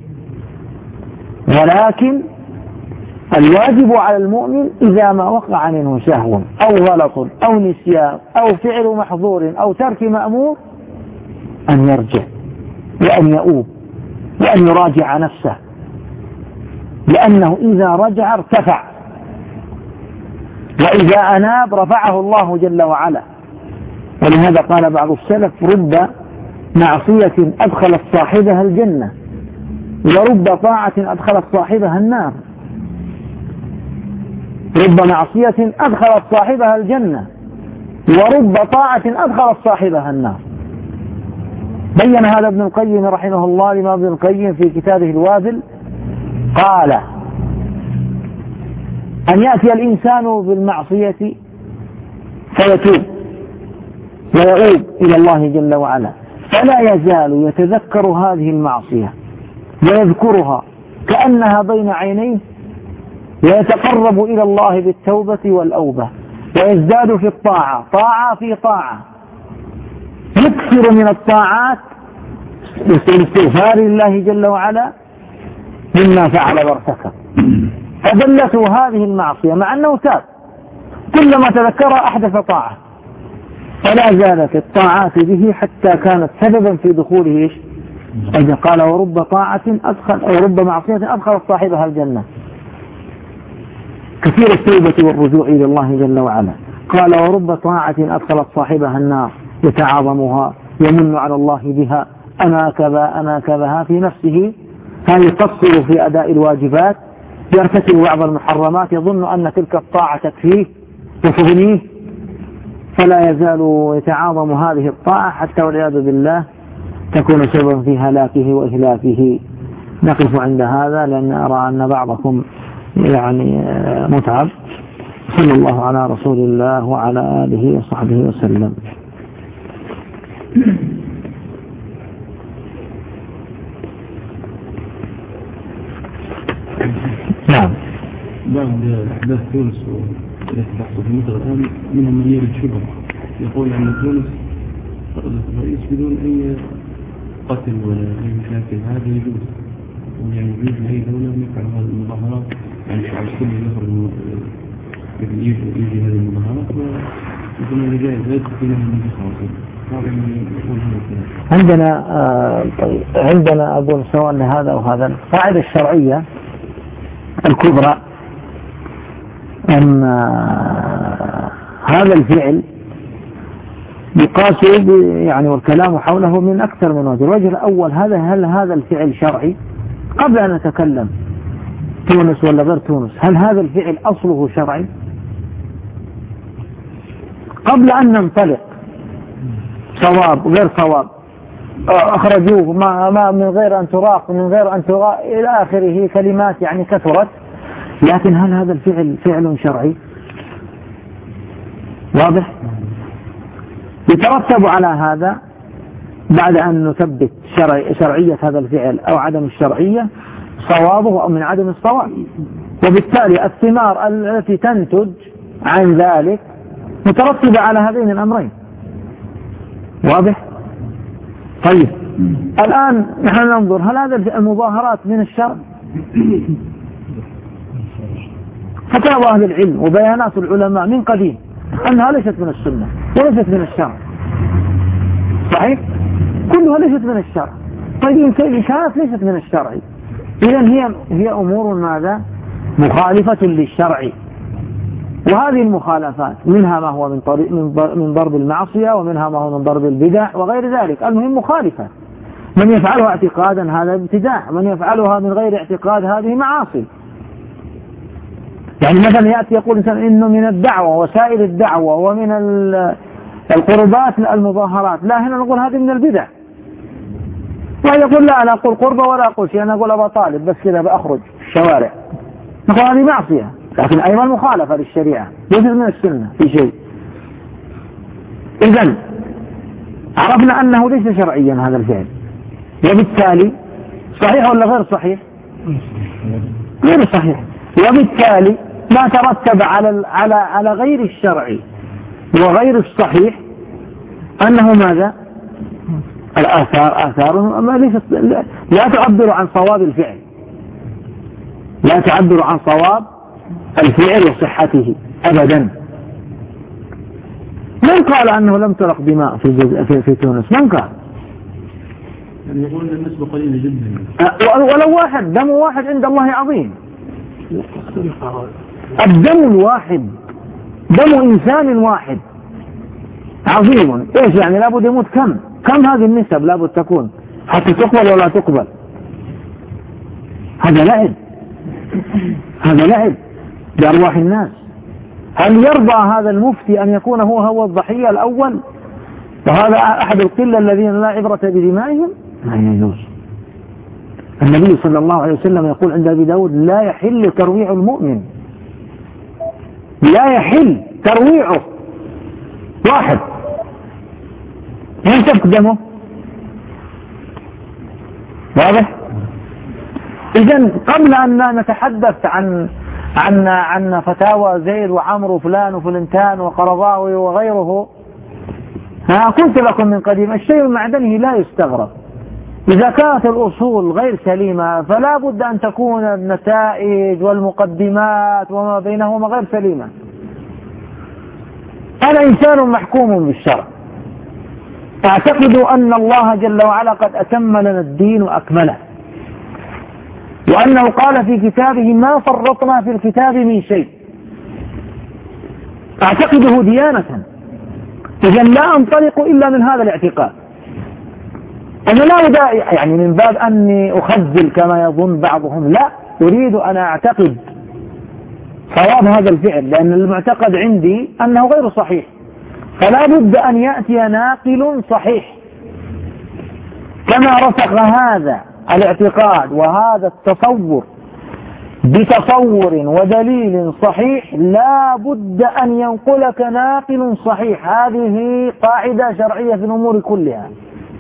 ولكن الواجب على المؤمن إذا ما وقع منه سهو أو غلط أو نسيان أو فعل محظور أو ترك مأمور أن يرجع وأن يؤوب وأن يراجع نفسه، لأنه إذا رجع ارتفع، وإذا أناب رفعه الله جل وعلا. ولهذا قال بعض السلف: رب معصية أدخلت صاحبها الجنة ورب طاعة أدخلت صاحبها النار. رب معصية أدخلت صاحبها الجنة ورب طاعة أدخلت صاحبها النار. بين هذا ابن القيم رحمه الله لما ابن القيم في كتابه الوابل، قال: أن يأتي الإنسان بالمعصية فيتوب ويؤوب إلى الله جل وعلا، فلا يزال يتذكر هذه المعصية ويذكرها كأنها بين عينيه، ويتقرب إلى الله بالتوبة والأوبة، ويزداد في الطاعة طاعة في طاعة، يكثر من الطاعات باستغفار الله جل وعلا مما فعل وارتكب. فدلته هذه المعصية مع أنه تاب، كلما تذكرها أحدث طاعة، فلا زالت الطاعات به حتى كانت سببا في دخوله إيش؟ إذا قال: ورب طاعة أدخل أو رب معصية أدخلت صاحبها الجنة. كثير التوبة والرجوع إلى الله جل وعلا. قال: ورب طاعة أدخلت صاحبها النار يتعاظمها يمن على الله بها، أنا كذا أنا كذا في نفسه، هل يقصر في أداء الواجبات، يرتكب بعض المحرمات، يظن أن تلك الطاعة تكفيه وتغنيه، فلا يزال يتعاظم هذه الطاعة حتى والعياذ بالله تكون سببا في هلاكه وإهلاكه. نقف عند هذا لأن أرى أن بعضكم يعني متعب. صلى الله على رسول الله وعلى آله وصحبه وسلم. نعم.
بعض أحداث تونس والتي تحصل في مصر الآن منهم من يرد شبهة يقول أن تونس رئيس بدون أي قتل ولا أي مشاكل، هذا يجوز، يعني يجوز لأي دولة يفعل هذه المظاهرات، يعني الشعب كله يخرج يجي هذه المظاهرات ويكون اللي جاي لا يدخل فيها من خاصة.
عندنا آه طيب عندنا أقول سواء هذا وهذا القاعدة الشرعية الكبرى أن آه هذا الفعل يقاس يعني والكلام حوله من أكثر من وجه. الوجه الأول هذا هل هذا الفعل شرعي؟ قبل أن نتكلم تونس ولا غير تونس، هل هذا الفعل أصله شرعي؟ قبل أن ننطلق صواب غير صواب، أخرجوه ما, ما من غير أن تراق من غير أن تراق إلى آخره كلمات يعني كثرت، لكن هل هذا الفعل فعل شرعي؟ واضح؟ يترتب على هذا بعد أن نثبت شرعي شرعية هذا الفعل أو عدم الشرعية صوابه أو من عدم الصواب، وبالتالي الثمار التي تنتج عن ذلك مترتبة على هذين الأمرين. واضح؟ طيب الآن نحن ننظر هل هذا المظاهرات من الشرع؟ فتاوى أهل العلم وبيانات العلماء من قديم أنها ليست من السنة وليست من الشرع. صحيح؟ كلها ليست من الشرع. طيب إن كانت ليست من الشرع إذن هي هي أمور ماذا؟ مخالفة للشرع. وهذه المخالفات منها ما هو من طريق من ضرب المعصية، ومنها ما هو من ضرب البدع وغير ذلك، المهم مخالفة. من يفعلها اعتقادا هذا ابتداع، من يفعلها من غير اعتقاد هذه معاصي. يعني مثلا يأتي يقول إنسان إنه من الدعوة وسائل الدعوة ومن القربات المظاهرات، لا هنا نقول هذه من البدع. ويقول لا أنا أقول قربة ولا أقول شيء، أنا أقول أبا طالب بس كذا بأخرج الشوارع، نقول هذه معصية، لكن أيضا مخالفة للشريعة، جزء من السنة في شيء. إذن عرفنا أنه ليس شرعيا هذا الفعل، وبالتالي صحيح ولا غير صحيح؟ غير صحيح. وبالتالي ما ترتب على على على غير الشرعي وغير الصحيح أنه ماذا؟ الآثار آثار ما ليست لا تعبر عن صواب الفعل، لا تعبر عن صواب الفعل وصحته أبدا. من قال أنه لم ترق دماء في في, في تونس؟ من قال؟
يعني يقول النسبة قليلة جدا،
ولو واحد، دم واحد عند الله عظيم. الدم الواحد، دم إنسان واحد عظيم. إيش يعني؟ لابد يموت كم كم هذه النسب لابد تكون حتى تقبل ولا تقبل؟ هذا لعب، هذا لعب بأرواح الناس. هل يرضى هذا المفتي أن يكون هو هو الضحية الأول وهذا أحد القلة الذين لا عبرة بدمائهم؟ لا يجوز. النبي صلى الله عليه وسلم يقول عند أبي داود لا يحل ترويع المؤمن، لا يحل ترويعه. واحد ينسفك دمه، واضح؟ إذن قبل أن نتحدث عن عن عن فتاوى زيد وعمرو وفلان وفلنتان وقرضاوي وغيره، ها قلت لكم من قديم الشيء المعدني لا يستغرب. إذا كانت الأصول غير سليمة فلا بد أن تكون النتائج والمقدمات وما بينهما غير سليمة. أنا إنسان محكوم بالشرع، أعتقد أن الله جل وعلا قد أتم لنا الدين وأكمله، وأنه قال في كتابه ما فرطنا في الكتاب من شيء، أعتقده ديانة. إذن لا أنطلق إلا من هذا الاعتقاد. أنا لا أدعي يعني من باب أني أخذل كما يظن بعضهم، لا، أريد أن أعتقد صواب هذا الفعل، لأن المعتقد عندي أنه غير صحيح، فلا بد أن يأتي ناقل صحيح كما رسخ هذا الاعتقاد وهذا التصور بتصور ودليل صحيح، لا بد أن ينقلك ناقل صحيح. هذه قاعدة شرعية في الأمور كلها،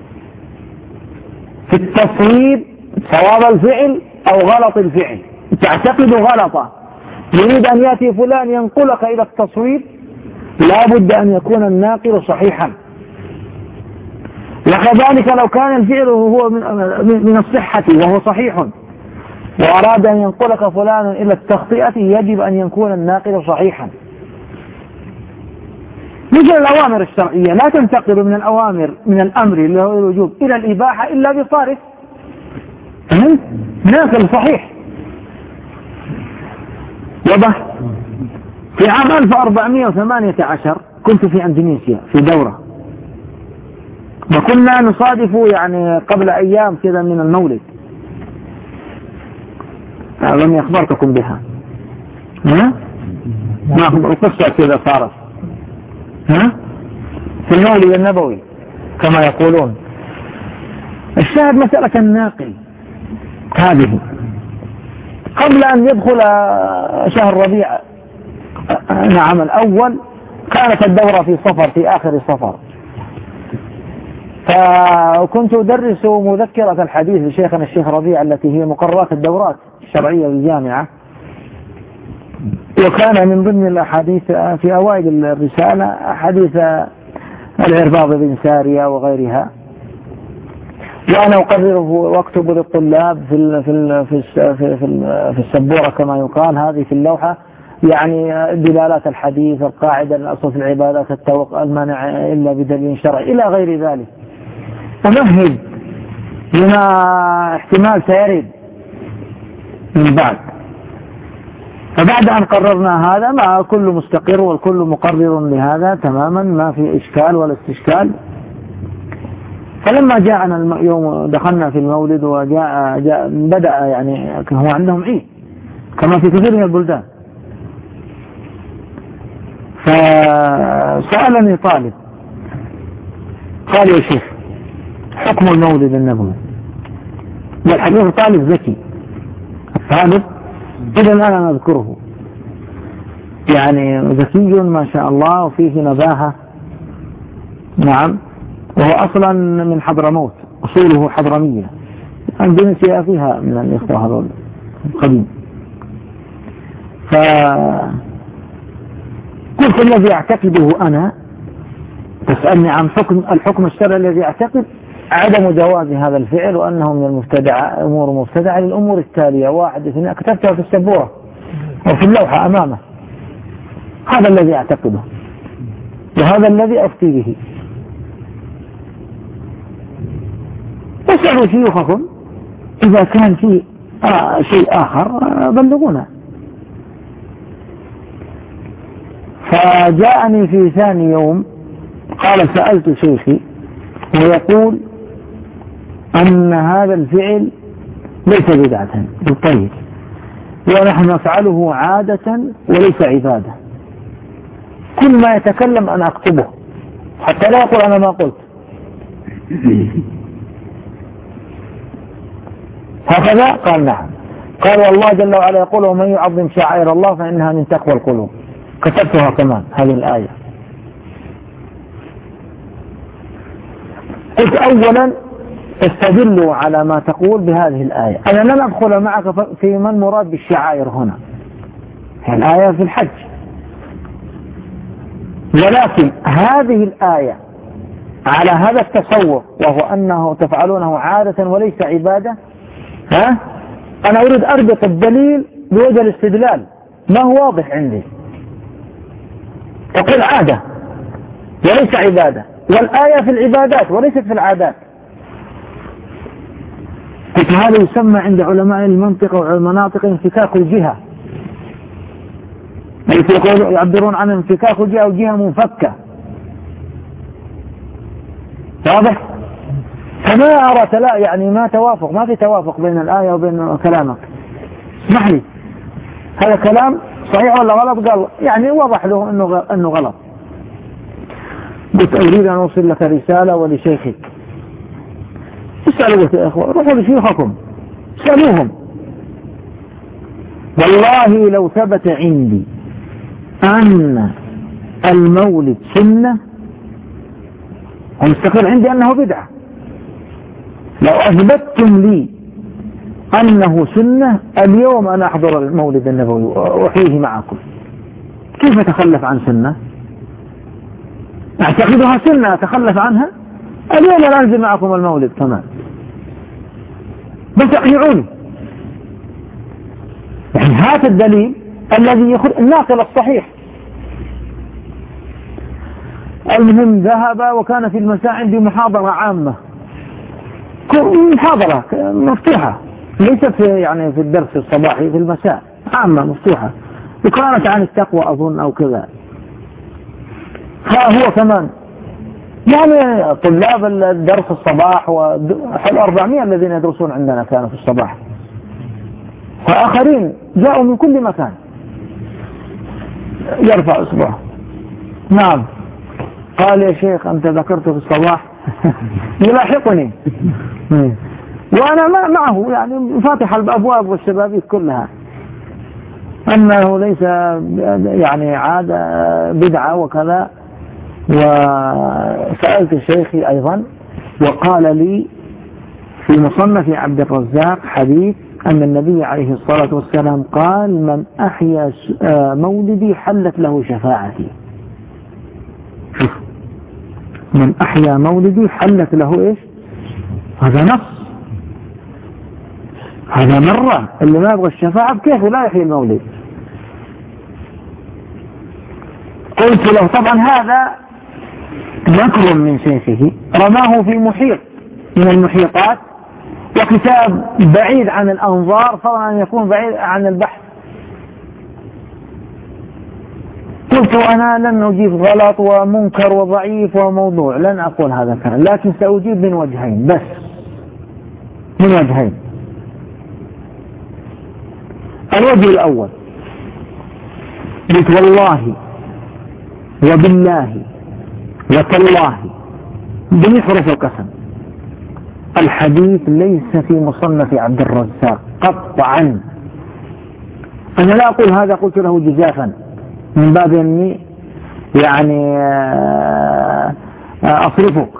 في التصويب صواب الفعل أو غلط الفعل. تعتقد غلطة يريد أن يأتي فلان ينقلك إلى التصويب، لا بد أن يكون الناقل صحيحا. وكذلك لو كان الفعل هو من الصحة وهو صحيح وأراد أن ينقلك فلان إلى التخطئة، يجب أن يكون الناقل صحيحا. مثل الأوامر الشرعية لا تنتقل من الأوامر من الأمر اللي هو الوجوب إلى الإباحة إلا بصارف ناقل صحيح. وضح. في عام ألف وأربعمائة وثمانية عشر كنت في أندونيسيا في دورة، وكنا نصادف يعني قبل أيام كذا من المولد، لم أخبرتكم بها، ها؟ ما القصة كذا صارت، ها؟ في المولد النبوي كما يقولون. الشاهد مسألة الناقل هذه قبل أن يدخل شهر ربيع نعم الأول، كانت الدورة في صفر، في آخر صفر، فكنت أدرس مذكرة الحديث لشيخنا الشيخ ربيع التي هي مقررات الدورات الشرعية بالجامعة، وكان من ضمن الأحاديث في أوائل الرسالة حديث العرباض بن سارية وغيرها، وأنا أقرره وأكتب للطلاب في في في في السبورة كما يقال، هذه في اللوحة، يعني دلالات الحديث، القاعدة الأصل في العبادات التوقع المانع إلا بدليل شرعي إلى غير ذلك، أمهد لما احتمال سيرد من بعد. فبعد أن قررنا هذا ما كل مستقر والكل مقرر لهذا تماما، ما في إشكال ولا استشكال، فلما جاءنا يوم دخلنا في المولد وجاء جاء بدأ يعني هو عندهم عيد كما في كثير من البلدان، فسألني طالب قال يا شيخ حكم المولد النبوي، والحقيقة طالب ذكي طالب إذا أنا أذكره يعني ذكي ما شاء الله وفيه نباهة. نعم، وهو أصلا من حضرموت، أصوله حضرمية، أندونيسيا فيها من الإخوة هذول القديم. فقلت الذي أعتقده أنا، تسألني عن حكم الحكم الشرعي الذي أعتقد عدم جواز هذا الفعل وأنه من المبتدع أمور مبتدعة للأمور التالية: واحد اثنين، كتبتها في السبورة وفي اللوحة أمامه، هذا الذي أعتقده وهذا الذي أفتي به. اسألوا شيوخكم إذا كان في آه شيء آخر آه بلغونا. فجاءني في ثاني يوم قال سألت شيخي ويقول أن هذا الفعل ليس بدعة. طيب، ونحن نفعله عادة وليس عبادة. كل ما يتكلم أنا أكتبه حتى لا يقول أنا ما قلت. هكذا قال نعم. قال والله جل وعلا يقول ومن يعظم شعائر الله فإنها من تقوى القلوب. كتبتها كمان هذه الآية. قلت أولا استدلوا على ما تقول بهذه الآية. أنا لن أدخل معك في من مراد بالشعائر هنا، هي الآية في الحج، ولكن هذه الآية على هذا التصور وهو أنه تفعلونه عادة وليس عبادة، ها؟ أنا أريد أربط الدليل بوجه الاستدلال، ما هو واضح عندي. تقول عادة وليس عبادة، والآية في العبادات وليست في العادات. قلت هذا يسمى عند علماء المنطق والمناطق انفكاك الجهة، يعبرون عن انفكاك الجهة وجهة منفكة. واضح؟ فما أرى تلا يعني ما توافق، ما في توافق بين الآية وبين كلامك. اسمح لي، هذا كلام صحيح ولا غلط؟ قال يعني وضح له انه انه غلط. قلت اريد ان اوصل لك رسالة ولشيخك. اسألوا يا اخوة، روحوا لشيوخكم اسألوهم. والله لو ثبت عندي ان المولد سنة ومستقر عندي انه بدعة، لو اثبتتم لي أنه سنة اليوم أنا أحضر المولد النبوي وأحييه معكم. كيف أتخلف عن سنة؟ أعتقدها سنة أتخلف عنها؟ اليوم أنا أنزل معكم المولد كمان، بس أقنعوني. يعني هذا الدليل الذي يخرج الناقل الصحيح. المهم ذهب وكان في المساء عندي محاضرة عامة، محاضرة مفتوحة ليست في يعني في الدرس الصباحي، في المساء عامة مفتوحة، وكانت عن التقوى أظن أو كذا. ها هو كمان يعني طلاب الدرس الصباح وحل أربعمائة الذين يدرسون عندنا كانوا في الصباح، وآخرين جاءوا من كل مكان. يرفع إصبعه، نعم. قال يا شيخ أنت ذكرت في الصباح يلاحقني وأنا معه يعني فاتح الأبواب والشبابيك كلها، أنه ليس يعني عادة بدعة وكذا. وسألت شيخي أيضا وقال لي في مصنف عبد الرزاق حديث أن النبي عليه الصلاة والسلام قال من أحيا مولدي حلت له شفاعتي. من أحيا مولدي حلت له إيش؟ هذا نص، هذا مرة. اللي ما يبغى الشفاعة بكيف لا يحيي المولد. قلت له طبعا هذا ذكر من شيخه رماه في محيط من المحيطات، وكتاب بعيد عن الأنظار فضلا أن يكون بعيد عن البحث. قلت قلت أنا لن أجيب غلط ومنكر وضعيف وموضوع، لن أقول هذا الكلام، لكن سأجيب من وجهين بس، من وجهين. الوجه الأول، قلت والله وبالله وتالله بمحرف القسم الحديث ليس في مصنف عبد الرزاق قطعا. أنا لا أقول هذا قلت له جزافا من باب أني يعني أصرفك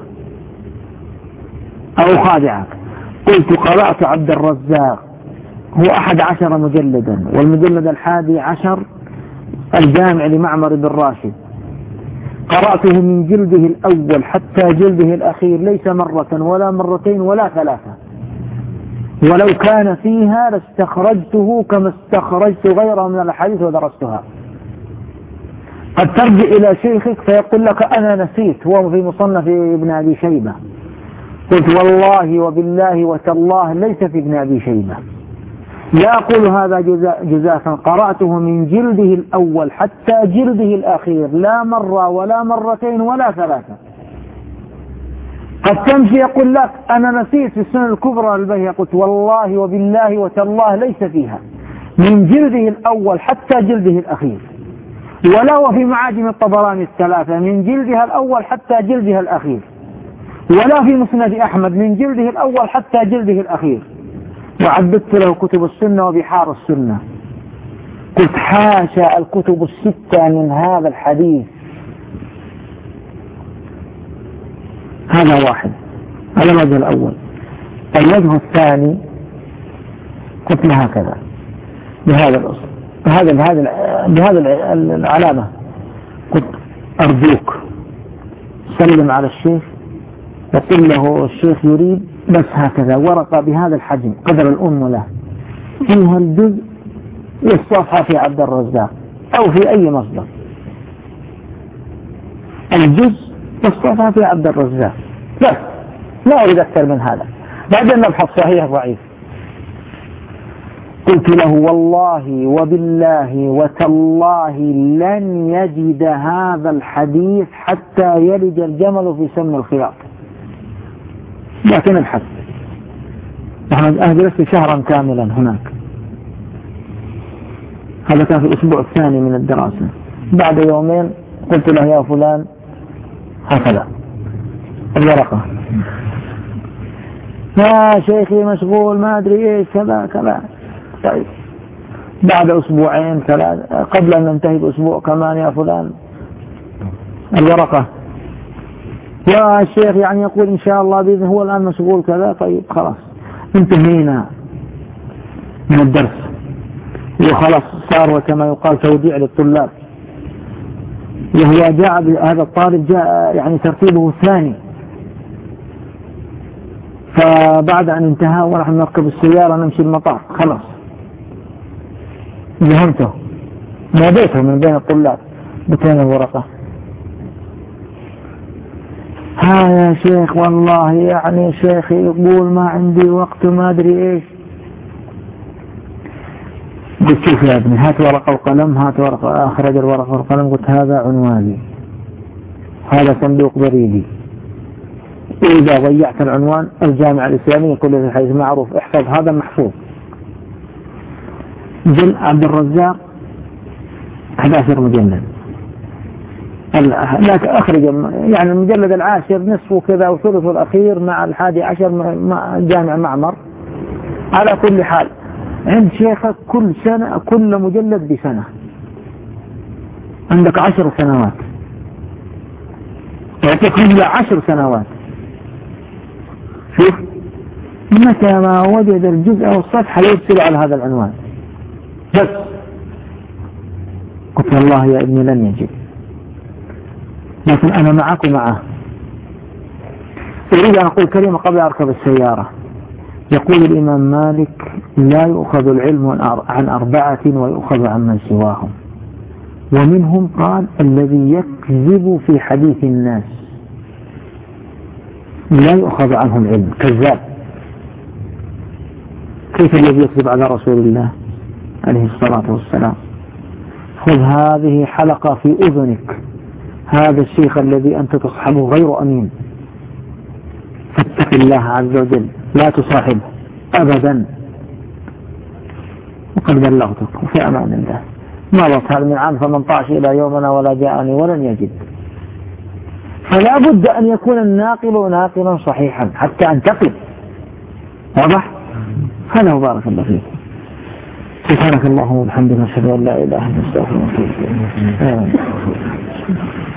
أو خادعك. قلت قرأت عبد الرزاق هو أحد عشر مجلدا، والمجلد الحادي عشر الجامع لمعمر بن راشد، قرأته من جلده الأول حتى جلده الأخير، ليس مرة ولا مرتين ولا ثلاثة، ولو كان فيها لاستخرجته كما استخرجت غيره من الأحاديث ودرستها. قد ترجع إلى شيخك فيقول لك أنا نسيت، هو في مصنف ابن أبي شيبة. قلت والله وبالله وتالله ليس في ابن أبي شيبة. لا أقول هذا جزافا، قرأته من جلده الأول حتى جلده الأخير، لا مرة ولا مرتين ولا ثلاثة. قد تمشي يقول لك أنا نسيت في السنة الكبرى البيهقي، قلت والله وبالله وتالله ليس فيها، من جلده الأول حتى جلده الأخير، ولا وفي معاجم الطبراني الثلاثة من جلدها الأول حتى جلدها الأخير، ولا في مسند أحمد من جلده الأول حتى جلده الأخير. وعددت له كتب السنة وبحار السنة. قلت حاشا الكتب الستة من هذا الحديث. هذا واحد، هذا الوجه الأول. الوجه الثاني قلت له هكذا بهذا الأصل، بهذا بهذا بهذا العلامة، قلت أرجوك سلم على الشيخ وقل له الشيخ يريد بس هكذا ورقة بهذا الحجم قدر الأم له، فيها الجزء والصفحة في عبد الرزاق أو في أي مصدر، الجزء والصفحة في عبد الرزاق بس، لا أريد أكثر من هذا، بعدين نبحث صحيح ضعيف. قلت له والله وبالله وتالله لن يجد هذا الحديث حتى يلج الجمل في سم الخياط، لكن الحد نحن أهدرست شهرا كاملا هناك. هذا كان في الأسبوع الثاني من الدراسة. بعد يومين قلت له يا فلان هكذا الورقة، يا شيخي مشغول ما أدري إيش كذا كذا. طيب بعد أسبوعين ثلاثة قبل أن ننتهي بأسبوع كمان يا فلان الورقة، يا الشيخ يعني يقول إن شاء الله بإذن هو الآن مشغول كذا. طيب خلاص انتهينا من الدرس وخلاص صار وكما يقال توديع للطلاب، وهو جاء هذا الطالب جاء يعني ترتيبه الثاني. فبعد أن انتهى ونحن نركب السيارة نمشي المطار خلاص ذهمته ناديته من بين الطلاب بتين الورقة، ها يا شيخ والله يعني شيخي يقول ما عندي وقت ما أدري إيش. قلت شوف يا ابني هات ورقة وقلم، هات ورقة. أخرج الورقة والقلم قلت هذا عنواني، هذا صندوق بريدي، إذا ضيعت العنوان الجامعة الإسلامية كل الحديث معروف احفظ هذا محفوظ. جل عبد الرزاق أحد عشر مجلد، لا أخرج يعني المجلد العاشر نصفه كذا وثلثه الأخير مع الحادي عشر مع جامع معمر. على كل حال عند شيخك كل سنة كل مجلد بسنة، عندك عشر سنوات، يعطيك رجل عشر سنوات. شوف متى ما وجد الجزء أو الصفحة يرسل على هذا العنوان بس. قلت والله يا ابني لن يجب، لكن أنا معك ومعه. أريد أن أقول كلمة قبل أركب السيارة. يقول الإمام مالك لا يؤخذ العلم عن أربعة ويؤخذ عن من سواهم، ومنهم قال الذي يكذب في حديث الناس لا يؤخذ عنه العلم، كذاب. كيف الذي يكذب على رسول الله عليه الصلاة والسلام؟ خذ هذه حلقة في أذنك، هذا الشيخ الذي أنت تصحبه غير أمين، فاتق الله عز وجل لا تصاحبه أبدا. وقد بلغتك وفي أمان الله. مرت هذا من عام ثمانية عشر إلى يومنا ولا جاءني ولن يجد. فلا بد أن يكون الناقل ناقلا صحيحا حتى أنتقل. واضح؟ هذا هو. بارك الله فيك. سبحانك اللهم وبحمدك، أشهد أن لا إله إلا أنت، أستغفرك وأتوب إليك.